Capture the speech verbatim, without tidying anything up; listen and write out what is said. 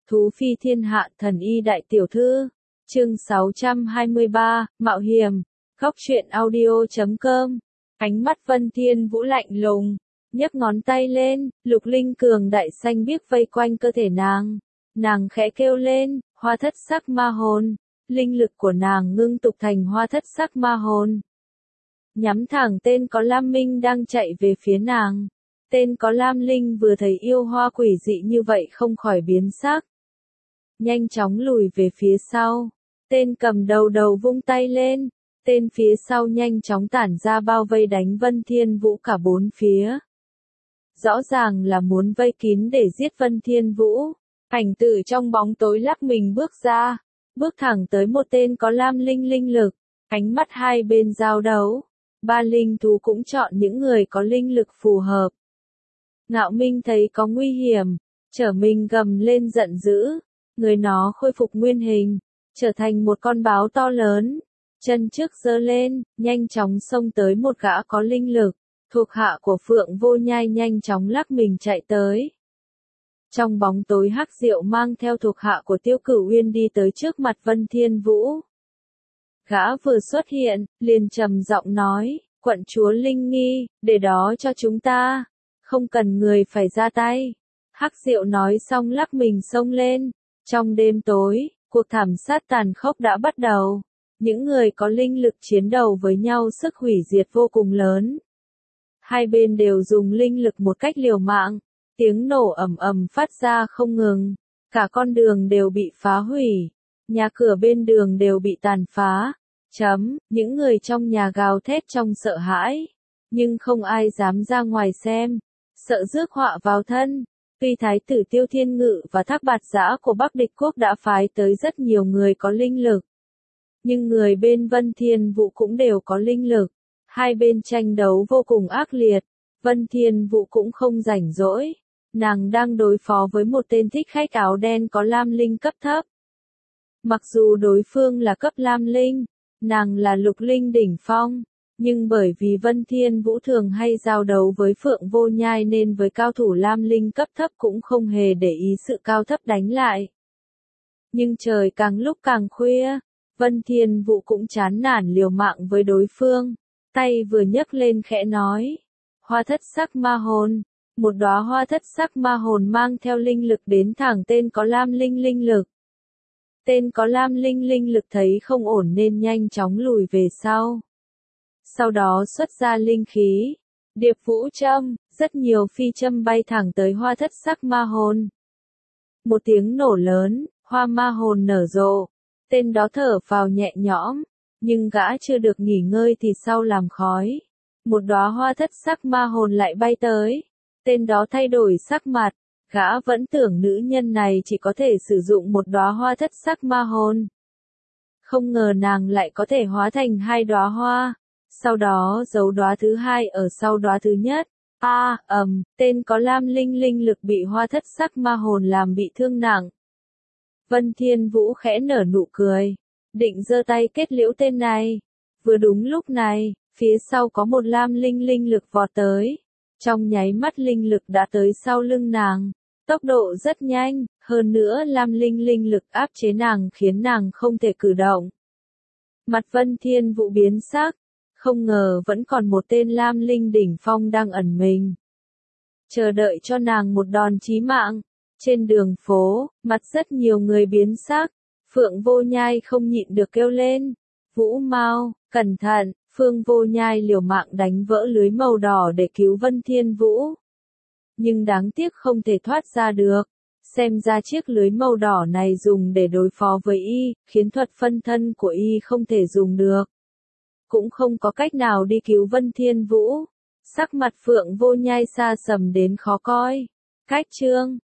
Thú phi thiên hạ thần y đại tiểu thư. Chương sáu trăm hai mươi ba, Mạo hiểm. Góc truyện audio chấm com. Ánh mắt Vân Thiên Vũ lạnh lùng, nhấc ngón tay lên, lục linh cường đại xanh biếc vây quanh cơ thể nàng. Nàng khẽ kêu lên, hoa thất sắc ma hồn. Linh lực của nàng ngưng tụ thành hoa thất sắc ma hồn. Nhắm thẳng tên có Lam Minh đang chạy về phía nàng. Tên có Lam Linh vừa thấy yêu hoa quỷ dị như vậy không khỏi biến sắc. Nhanh chóng lùi về phía sau. Tên cầm đầu đầu vung tay lên. Tên phía sau nhanh chóng tản ra bao vây đánh Vân Thiên Vũ cả bốn phía. Rõ ràng là muốn vây kín để giết Vân Thiên Vũ. Ảnh tử trong bóng tối lắc mình bước ra. Bước thẳng tới một tên có Lam Linh linh lực. Ánh mắt hai bên giao đấu. Ba linh thú cũng chọn những người có linh lực phù hợp. Ngạo Minh thấy có nguy hiểm, trở mình gầm lên giận dữ. Người nó khôi phục nguyên hình, trở thành một con báo to lớn. Chân trước giơ lên, nhanh chóng xông tới một gã có linh lực. Thuộc hạ của Phượng Vô Nhai nhanh chóng lắc mình chạy tới. Trong bóng tối Hắc Diệu mang theo thuộc hạ của Tiêu Cửu Uyên đi tới trước mặt Vân Thiên Vũ. Gã vừa xuất hiện, liền trầm giọng nói, quận chúa Linh Nghi, để đó cho chúng ta. Không cần người phải ra tay. Hắc Diệu nói xong lắc mình xông lên. Trong đêm tối, cuộc thảm sát tàn khốc đã bắt đầu. Những người có linh lực chiến đấu với nhau sức hủy diệt vô cùng lớn. Hai bên đều dùng linh lực một cách liều mạng. Tiếng nổ ầm ầm phát ra không ngừng. Cả con đường đều bị phá hủy. Nhà cửa bên đường đều bị tàn phá. Chấm, những người trong nhà gào thét trong sợ hãi. Nhưng không ai dám ra ngoài xem. Sợ rước họa vào thân. Tuy thái tử Tiêu Thiên Ngự và Thác Bạt Giã của Bắc Địch Quốc đã phái tới rất nhiều người có linh lực. Nhưng người bên Vân Thiên Vũ cũng đều có linh lực. Hai bên tranh đấu vô cùng ác liệt. Vân Thiên Vũ cũng không rảnh rỗi. Nàng đang đối phó với một tên thích khách áo đen có Lam Linh cấp thấp. Mặc dù đối phương là cấp Lam Linh, nàng là lục linh đỉnh phong. Nhưng bởi vì Vân Thiên Vũ thường hay giao đấu với Phượng Vô Nhai nên với cao thủ Lam Linh cấp thấp cũng không hề để ý sự cao thấp đánh lại. Nhưng trời càng lúc càng khuya, Vân Thiên Vũ cũng chán nản liều mạng với đối phương. Tay vừa nhấc lên khẽ nói, hoa thất sắc ma hồn. Một đóa hoa thất sắc ma hồn mang theo linh lực đến thẳng tên có Lam Linh linh lực. Tên có Lam Linh linh lực thấy không ổn nên nhanh chóng lùi về sau. Sau đó xuất ra linh khí, điệp vũ châm, rất nhiều phi châm bay thẳng tới hoa thất sắc ma hồn. Một tiếng nổ lớn, hoa ma hồn nở rộ, tên đó thở phào nhẹ nhõm, nhưng gã chưa được nghỉ ngơi thì sau làm khói. Một đóa hoa thất sắc ma hồn lại bay tới, tên đó thay đổi sắc mặt, gã vẫn tưởng nữ nhân này chỉ có thể sử dụng một đóa hoa thất sắc ma hồn. Không ngờ nàng lại có thể hóa thành hai đóa hoa. Sau đó giấu đóa thứ hai ở sau đóa thứ nhất. A, ầm, um, tên có Lam Linh linh lực bị hoa thất sắc ma hồn làm bị thương nặng. Vân Thiên Vũ khẽ nở nụ cười, định giơ tay kết liễu tên này. Vừa đúng lúc này, phía sau có một Lam Linh linh lực vọt tới. Trong nháy mắt linh lực đã tới sau lưng nàng. Tốc độ rất nhanh, hơn nữa Lam Linh linh lực áp chế nàng khiến nàng không thể cử động. Mặt Vân Thiên Vũ biến sắc. Không ngờ vẫn còn một tên Lam Linh đỉnh phong đang ẩn mình. Chờ đợi cho nàng một đòn chí mạng. Trên đường phố, mặt rất nhiều người biến sắc. Phượng Vô Nhai không nhịn được kêu lên. Vũ Mao, cẩn thận, Phương Vô Nhai liều mạng đánh vỡ lưới màu đỏ để cứu Vân Thiên Vũ. Nhưng đáng tiếc không thể thoát ra được. Xem ra chiếc lưới màu đỏ này dùng để đối phó với y, khiến thuật phân thân của y không thể dùng được. Cũng không có cách nào đi cứu Vân Thiên Vũ. Sắc mặt Phượng Vô Nhai xa sầm đến khó coi. Cách chương